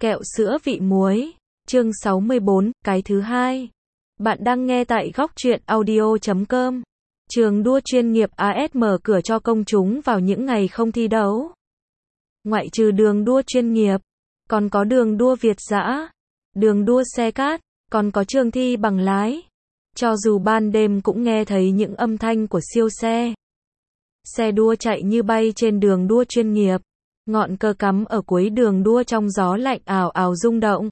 Kẹo sữa vị muối. Chương 64, cái thứ hai. Bạn đang nghe tại góc truyện audio.com. Trường đua chuyên nghiệp AS mở cửa cho công chúng vào những ngày không thi đấu. Ngoại trừ đường đua chuyên nghiệp, còn có đường đua Việt dã, đường đua xe cát, còn có trường thi bằng lái. Cho dù ban đêm cũng nghe thấy những âm thanh của siêu xe. Xe đua chạy như bay trên đường đua chuyên nghiệp. Ngọn cờ cắm ở cuối đường đua trong gió lạnh ào ào rung động.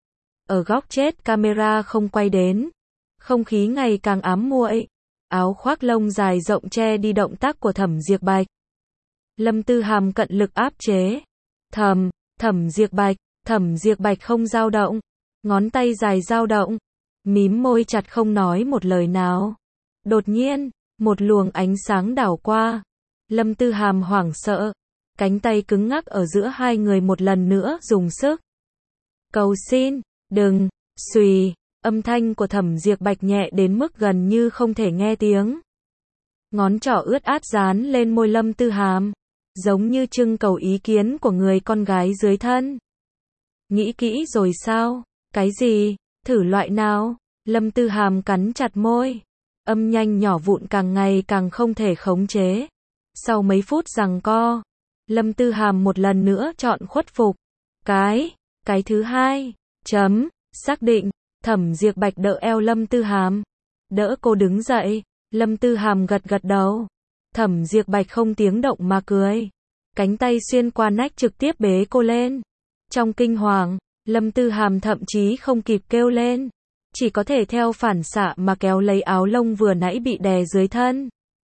Ở góc chết camera không quay đến. Không khí ngày càng ám muội. Áo khoác lông dài rộng che đi động tác của Thẩm Diệp Bạch. Lâm Tư Hàm cận lực áp chế. Thẩm Diệp Bạch không dao động. Ngón tay dài dao động. Mím môi chặt không nói một lời nào. Đột nhiên, một luồng ánh sáng đảo qua. Lâm Tư Hàm hoảng sợ. Cánh tay cứng ngắc ở giữa hai người một lần nữa dùng sức. Cầu xin, đừng, xùy, âm thanh của Thẩm Diệp Bạch nhẹ đến mức gần như không thể nghe tiếng. Ngón trỏ ướt át dán lên môi Lâm Tư Hàm, giống như trưng cầu ý kiến của người con gái dưới thân. Nghĩ kỹ rồi sao? Cái gì? Thử loại nào? Lâm Tư Hàm cắn chặt môi. Âm nhanh nhỏ vụn càng ngày càng không thể khống chế. Sau mấy phút giằng co, Lâm Tư Hàm một lần nữa chọn khuất phục. Cái thứ hai. Xác định. Thẩm Diệp Bạch đỡ eo Lâm Tư Hàm. Đỡ cô đứng dậy. Lâm Tư Hàm gật gật đầu. Thẩm Diệp Bạch không tiếng động mà cười. Cánh tay xuyên qua nách trực tiếp bế cô lên. Trong kinh hoàng, Lâm Tư Hàm thậm chí không kịp kêu lên. Chỉ có thể theo phản xạ mà kéo lấy áo lông vừa nãy bị đè dưới thân.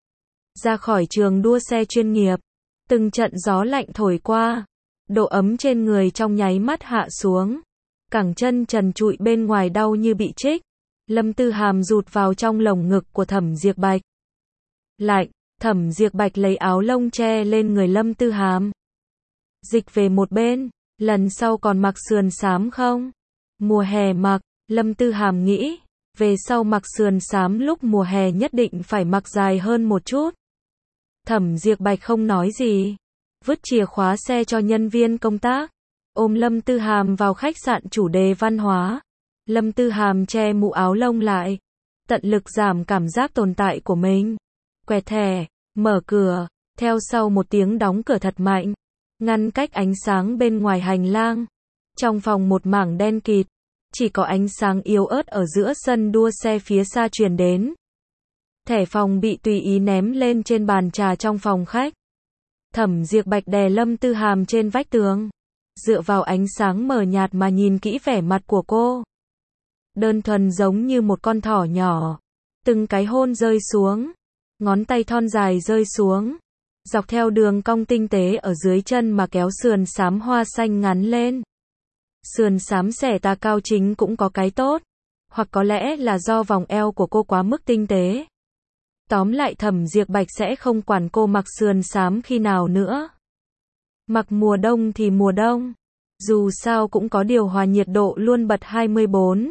Ra khỏi trường đua xe chuyên nghiệp. Từng trận gió lạnh thổi qua. Độ ấm trên người trong nháy mắt hạ xuống. Cẳng chân trần trụi bên ngoài đau như bị trích. Lâm Tư Hàm rụt vào trong lồng ngực của Thẩm Diệp Bạch. Lạnh. Thẩm Diệp Bạch lấy áo lông che lên người Lâm Tư Hàm. Dịch về một bên. Lần sau còn mặc sườn xám không? Mùa hè mặc. Lâm Tư Hàm nghĩ. Về sau mặc sườn xám lúc mùa hè nhất định phải mặc dài hơn một chút. Thẩm Diệp Bạch không nói gì. Vứt chìa khóa xe cho nhân viên công tác. Ôm Lâm Tư Hàm vào khách sạn chủ đề văn hóa. Lâm Tư Hàm che mũ áo lông lại. Tận lực giảm cảm giác tồn tại của mình. Quẹt thẻ, mở cửa. Theo sau một tiếng đóng cửa thật mạnh. Ngăn cách ánh sáng bên ngoài hành lang. Trong phòng một mảng đen kịt. Chỉ có ánh sáng yếu ớt ở giữa sân đua xe phía xa truyền đến. Thẻ phòng bị tùy ý ném lên trên bàn trà trong phòng khách. Thẩm Diệp Bạch đè Lâm Tư Hàm trên vách tường. Dựa vào ánh sáng mờ nhạt mà nhìn kỹ vẻ mặt của cô. Đơn thuần giống như một con thỏ nhỏ. Từng cái hôn rơi xuống. Ngón tay thon dài rơi xuống. Dọc theo đường cong tinh tế ở dưới chân mà kéo sườn xám hoa xanh ngắn lên. Sườn xám xẻ tà cao chính cũng có cái tốt. Hoặc có lẽ là do vòng eo của cô quá mức tinh tế. Tóm lại Thẩm Diệp Bạch sẽ không quản cô mặc sườn xám khi nào nữa. Mặc mùa đông thì mùa đông. Dù sao cũng có điều hòa nhiệt độ luôn bật 24.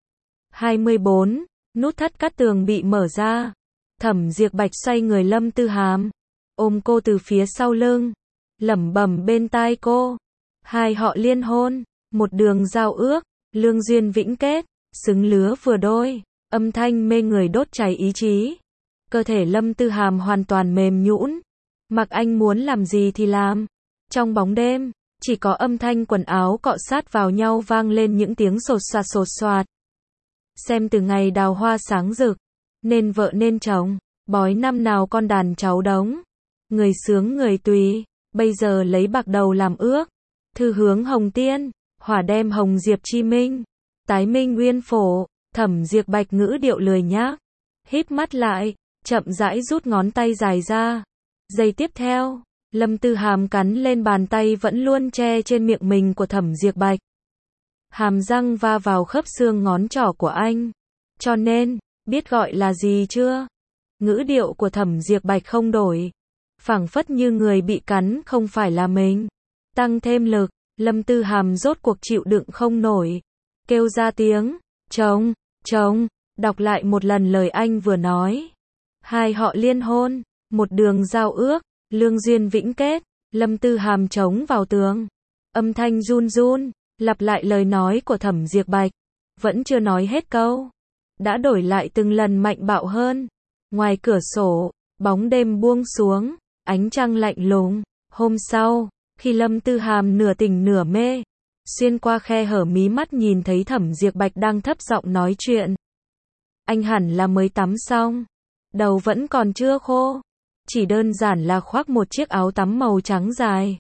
Nút thắt cắt tường bị mở ra. Thẩm Diệp Bạch xoay người Lâm Tư Hàm. Ôm cô từ phía sau lưng. Lẩm bẩm bên tai cô. Hai họ liên hôn. Một đường giao ước. Lương duyên vĩnh kết. Xứng lứa vừa đôi. Âm thanh mê người đốt cháy ý chí. Cơ thể Lâm Tư Hàm hoàn toàn mềm nhũn. Mặc anh muốn làm gì thì làm. Trong bóng đêm, chỉ có âm thanh quần áo cọ sát vào nhau vang lên những tiếng sột soạt. Xem từ ngày đào hoa sáng rực, nên vợ nên chồng, bói năm nào con đàn cháu đống. Người sướng người tùy, bây giờ lấy bạc đầu làm ước. Thư hướng hồng tiên, hỏa đem hồng diệp chi minh. Tái minh nguyên phổ, Thẩm Diệp Bạch ngữ điệu lười nhác. Híp mắt lại, chậm rãi rút ngón tay dài ra. Giây tiếp theo, Lâm Tư Hàm cắn lên bàn tay vẫn luôn che trên miệng mình của Thẩm Diệp Bạch. Hàm răng va vào khớp xương ngón trỏ của anh. Cho nên, biết gọi là gì chưa? Ngữ điệu của Thẩm Diệp Bạch không đổi. Phảng phất như người bị cắn không phải là mình. Tăng thêm lực, Lâm Tư Hàm rốt cuộc chịu đựng không nổi. Kêu ra tiếng, chồng, đọc lại một lần lời anh vừa nói. Hai họ liên hôn, một đường giao ước. Lương duyên vĩnh kết. Lâm Tư Hàm chống vào tường. Âm thanh run run. Lặp lại lời nói của Thẩm Diệp Bạch. Vẫn chưa nói hết câu. Đã đổi lại từng lần mạnh bạo hơn. Ngoài cửa sổ, bóng đêm buông xuống, ánh trăng lạnh lùng. Hôm sau, khi Lâm Tư Hàm nửa tỉnh nửa mê, xuyên qua khe hở mí mắt nhìn thấy Thẩm Diệp Bạch đang thấp giọng nói chuyện. Anh hẳn là mới tắm xong. Đầu vẫn còn chưa khô. Chỉ đơn giản là khoác một chiếc áo tắm màu trắng dài.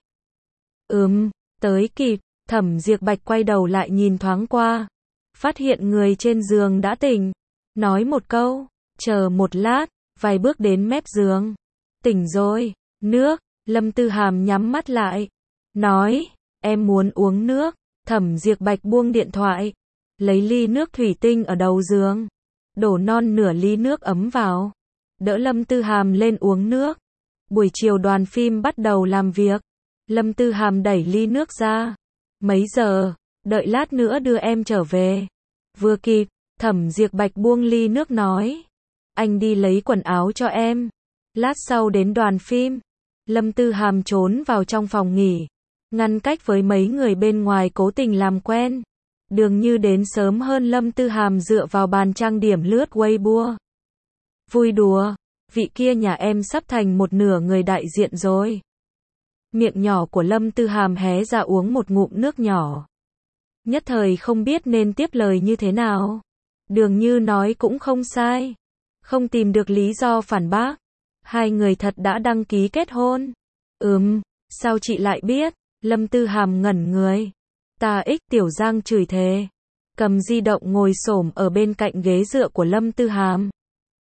Tới kịp, Thẩm Diệp Bạch quay đầu lại nhìn thoáng qua. Phát hiện người trên giường đã tỉnh. Nói một câu, chờ một lát, vài bước đến mép giường. Tỉnh rồi, nước. Lâm Tư Hàm nhắm mắt lại. Nói, em muốn uống nước. Thẩm Diệp Bạch buông điện thoại. Lấy ly nước thủy tinh ở đầu giường. Đổ non nửa ly nước ấm vào. Đỡ Lâm Tư Hàm lên uống nước. Buổi chiều đoàn phim bắt đầu làm việc. Lâm Tư Hàm đẩy ly nước ra. Mấy giờ, đợi lát nữa đưa em trở về. Vừa kịp, Thẩm Diệp Bạch buông ly nước nói. Anh đi lấy quần áo cho em. Lát sau đến đoàn phim. Lâm Tư Hàm trốn vào trong phòng nghỉ. Ngăn cách với mấy người bên ngoài cố tình làm quen. Đường Như đến sớm hơn Lâm Tư Hàm dựa vào bàn trang điểm lướt Weibo. Vui đùa, vị kia nhà em sắp thành một nửa người đại diện rồi. Miệng nhỏ của Lâm Tư Hàm hé ra uống một ngụm nước nhỏ. Nhất thời không biết nên tiếp lời như thế nào. Đường Như nói cũng không sai. Không tìm được lý do phản bác. Hai người thật đã đăng ký kết hôn. Sao chị lại biết? Lâm Tư Hàm ngẩn người. Ta ích Tiểu Giang chửi thề. Cầm di động ngồi xổm ở bên cạnh ghế dựa của Lâm Tư Hàm.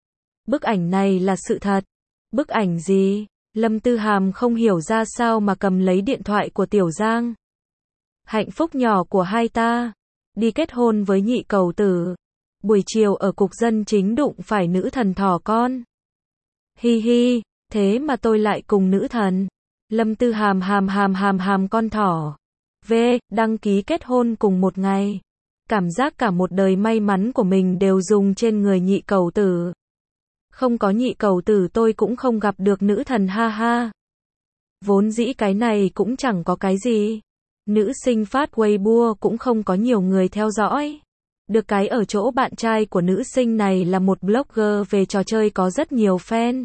Bức ảnh này là sự thật. Bức ảnh gì? Lâm Tư Hàm không hiểu ra sao mà cầm lấy điện thoại của Tiểu Giang. Hạnh phúc nhỏ của hai ta. Đi kết hôn với nhị cầu tử. Buổi chiều ở cục dân chính đụng phải nữ thần thỏ con. Hi hi, thế mà tôi lại cùng nữ thần. Lâm Tư Hàm hàm con thỏ. Đăng ký kết hôn cùng một ngày. Cảm giác cả một đời may mắn của mình đều dùng trên người nhị cầu tử. Không có nhị cầu tử tôi cũng không gặp được nữ thần ha ha. Vốn dĩ cái này cũng chẳng có cái gì. Nữ sinh phát Weibo cũng không có nhiều người theo dõi. Được cái ở chỗ bạn trai của nữ sinh này là một blogger về trò chơi có rất nhiều fan.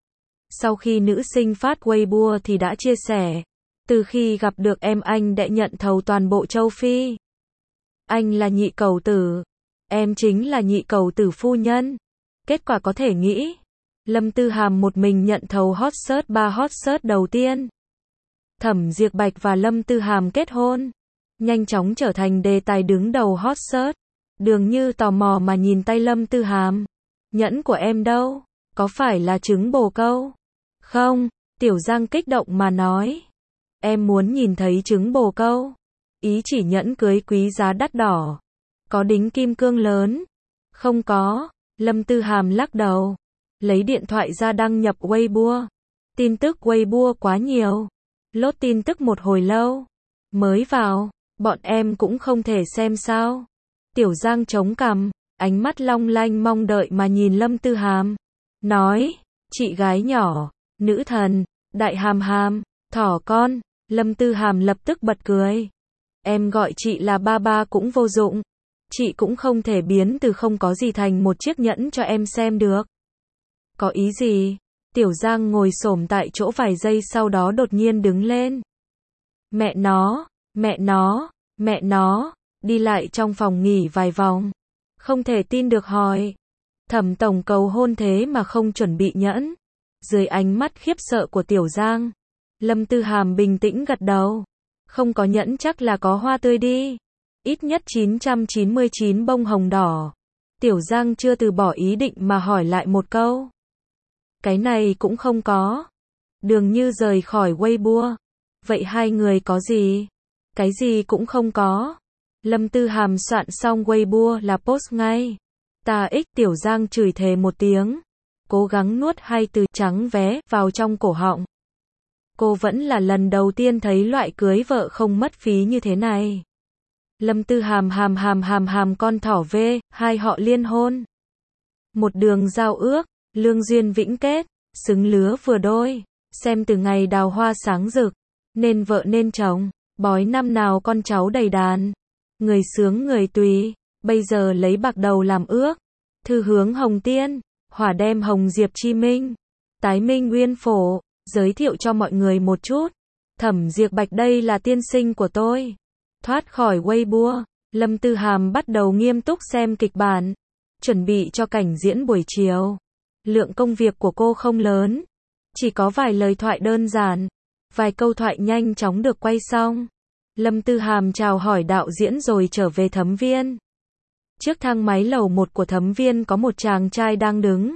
Sau khi nữ sinh phát Weibo thì đã chia sẻ. Từ khi gặp được em anh đã nhận thầu toàn bộ châu Phi. Anh là nhị cầu tử. Em chính là nhị cầu tử phu nhân. Kết quả có thể nghĩ. Lâm Tư Hàm một mình nhận thầu hot search 3 hot search đầu tiên. Thẩm Diệp Bạch và Lâm Tư Hàm kết hôn. Nhanh chóng trở thành đề tài đứng đầu hot search. Đường Như tò mò mà nhìn tay Lâm Tư Hàm. Nhẫn của em đâu? Có phải là trứng bồ câu? Không, Tiểu Giang kích động mà nói. Em muốn nhìn thấy trứng bồ câu. Ý chỉ nhẫn cưới quý giá đắt đỏ. Có đính kim cương lớn? Không có. Lâm Tư Hàm lắc đầu. Lấy điện thoại ra đăng nhập Weibo. Tin tức Weibo quá nhiều. Lốt tin tức một hồi lâu. Mới vào, bọn em cũng không thể xem sao. Tiểu Giang chống cằm, ánh mắt long lanh mong đợi mà nhìn Lâm Tư Hàm. Nói, chị gái nhỏ, nữ thần, đại hàm, thỏ con. Lâm Tư Hàm lập tức bật cười. Em gọi chị là ba cũng vô dụng. Chị cũng không thể biến từ không có gì thành một chiếc nhẫn cho em xem được. Có ý gì? Tiểu Giang ngồi xổm tại chỗ vài giây sau đó đột nhiên đứng lên. Mẹ nó, đi lại trong phòng nghỉ vài vòng. Không thể tin được hỏi. Thẩm tổng cầu hôn thế mà không chuẩn bị nhẫn. Dưới ánh mắt khiếp sợ của Tiểu Giang, Lâm Tư Hàm bình tĩnh gật đầu. Không có nhẫn chắc là có hoa tươi đi. Ít nhất 999 bông hồng đỏ. Tiểu Giang chưa từ bỏ ý định mà hỏi lại một câu. Cái này cũng không có. Đường Như rời khỏi Weibo. Vậy hai người có gì? Cái gì cũng không có. Lâm Tư Hàm soạn xong Weibo là post ngay. Ta ích Tiểu Giang chửi thề một tiếng. Cố gắng nuốt hai từ trắng vé vào trong cổ họng. Cô vẫn là lần đầu tiên thấy loại cưới vợ không mất phí như thế này. Lâm Tư Hàm con thỏ hai họ liên hôn. Một đường giao ước, lương duyên vĩnh kết, xứng lứa vừa đôi. Xem từ ngày đào hoa sáng rực, nên vợ nên chồng, bói năm nào con cháu đầy đàn. người sướng người tùy, bây giờ lấy bạc đầu làm ước. Thư hướng Hồng Tiên, hỏa đem Hồng Diệp Chi Minh, tái minh uyên phổ, giới thiệu cho mọi người một chút. Thẩm Diệp Bạch đây là tiên sinh của tôi. Thoát khỏi Weibo, Lâm Tư Hàm bắt đầu nghiêm túc xem kịch bản, chuẩn bị cho cảnh diễn buổi chiều. Lượng công việc của cô không lớn, chỉ có vài lời thoại đơn giản, vài câu thoại nhanh chóng được quay xong. Lâm Tư Hàm chào hỏi đạo diễn rồi trở về Thấm Viên. Trước thang máy lầu 1 của Thấm Viên có một chàng trai đang đứng.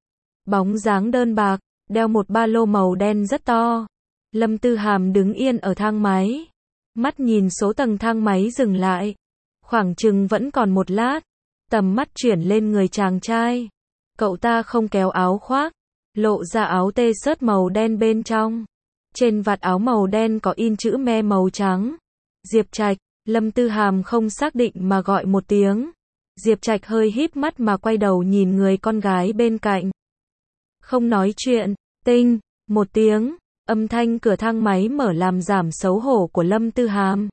Bóng dáng đơn bạc, đeo một ba lô màu đen rất to. Lâm Tư Hàm đứng yên ở thang máy, mắt nhìn số tầng thang máy dừng lại. Khoảng chừng vẫn còn một lát, tầm mắt chuyển lên người chàng trai. Cậu ta không kéo áo khoác, lộ ra áo t-shirt màu đen bên trong. Trên vạt áo màu đen có in chữ me màu trắng. Diệp Trạch. Lâm Tư Hàm không xác định mà gọi một tiếng. Diệp Trạch hơi híp mắt mà quay đầu nhìn người con gái bên cạnh. Không nói chuyện, tinh, một tiếng, âm thanh cửa thang máy mở làm giảm xấu hổ của Lâm Tư Hàm.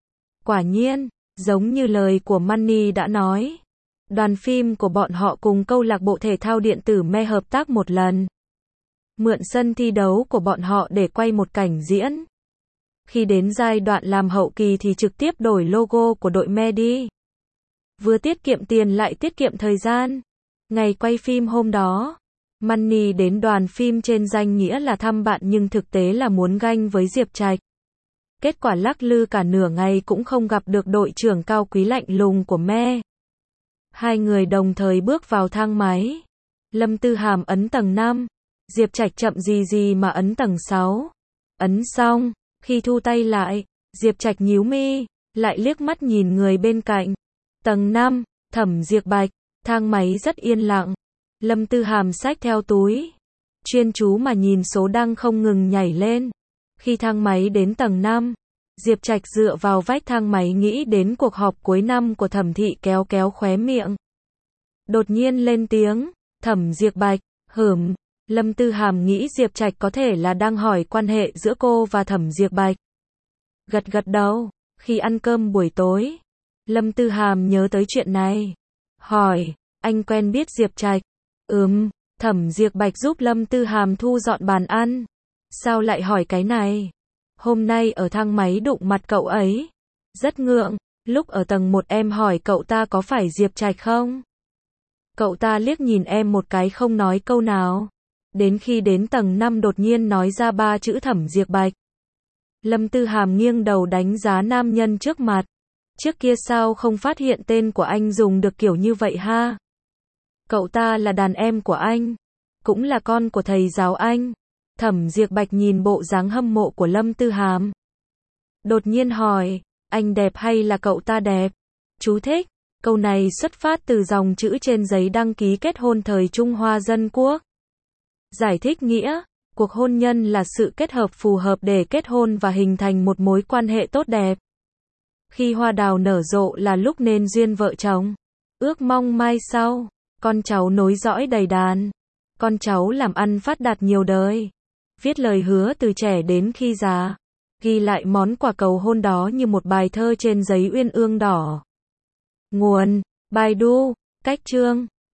Quả nhiên, giống như lời của Manny đã nói. Đoàn phim của bọn họ cùng câu lạc bộ thể thao điện tử Me hợp tác một lần. Mượn sân thi đấu của bọn họ để quay một cảnh diễn. Khi đến giai đoạn làm hậu kỳ thì trực tiếp đổi logo của đội Me đi. Vừa tiết kiệm tiền lại tiết kiệm thời gian. Ngày quay phim hôm đó, Manny đến đoàn phim trên danh nghĩa là thăm bạn nhưng thực tế là muốn ganh với Diệp Trạch. Kết quả lắc lư cả nửa ngày cũng không gặp được đội trưởng cao quý lạnh lùng của Me. Hai người đồng thời bước vào thang máy. Lâm Tư Hàm ấn tầng 5, Diệp Trạch chậm gì mà ấn tầng 6. Ấn xong, khi thu tay lại, Diệp Trạch nhíu mi, lại liếc mắt nhìn người bên cạnh. Tầng 5, Thẩm Diệp Bạch, thang máy rất yên lặng. Lâm Tư Hàm xách theo túi, chuyên chú mà nhìn số đang không ngừng nhảy lên. Khi thang máy đến tầng 5, Diệp Trạch dựa vào vách thang máy nghĩ đến cuộc họp cuối năm của Thẩm thị kéo kéo khóe miệng. Đột nhiên lên tiếng, Thẩm Diệp Bạch, Lâm Tư Hàm nghĩ Diệp Trạch có thể là đang hỏi quan hệ giữa cô và Thẩm Diệp Bạch. Gật gật đầu, khi ăn cơm buổi tối, Lâm Tư Hàm nhớ tới chuyện này. Hỏi, anh quen biết Diệp Trạch? Thẩm Diệp Bạch giúp Lâm Tư Hàm thu dọn bàn ăn. Sao lại hỏi cái này? Hôm nay ở thang máy đụng mặt cậu ấy. Rất ngượng, lúc ở tầng 1 em hỏi cậu ta có phải Diệp Trạch không? Cậu ta liếc nhìn em một cái không nói câu nào. Đến khi đến tầng 5 đột nhiên nói ra 3 chữ Thẩm Diệp Bạch. Lâm Tư Hàm nghiêng đầu đánh giá nam nhân trước mặt. Trước kia sao không phát hiện tên của anh dùng được kiểu như vậy ha? Cậu ta là đàn em của anh, cũng là con của thầy giáo anh. Thẩm Diệp Bạch nhìn bộ dáng hâm mộ của Lâm Tư Hàm. Đột nhiên hỏi, anh đẹp hay là cậu ta đẹp? Chú thích, câu này xuất phát từ dòng chữ trên giấy đăng ký kết hôn thời Trung Hoa Dân Quốc. Giải thích nghĩa, cuộc hôn nhân là sự kết hợp phù hợp để kết hôn và hình thành một mối quan hệ tốt đẹp. Khi hoa đào nở rộ là lúc nên duyên vợ chồng. Ước mong mai sau, con cháu nối dõi đầy đàn. Con cháu làm ăn phát đạt nhiều đời. Viết lời hứa từ trẻ đến khi già. Ghi lại món quà cầu hôn đó như một bài thơ trên giấy uyên ương đỏ. Nguồn, Baidu, cách chương.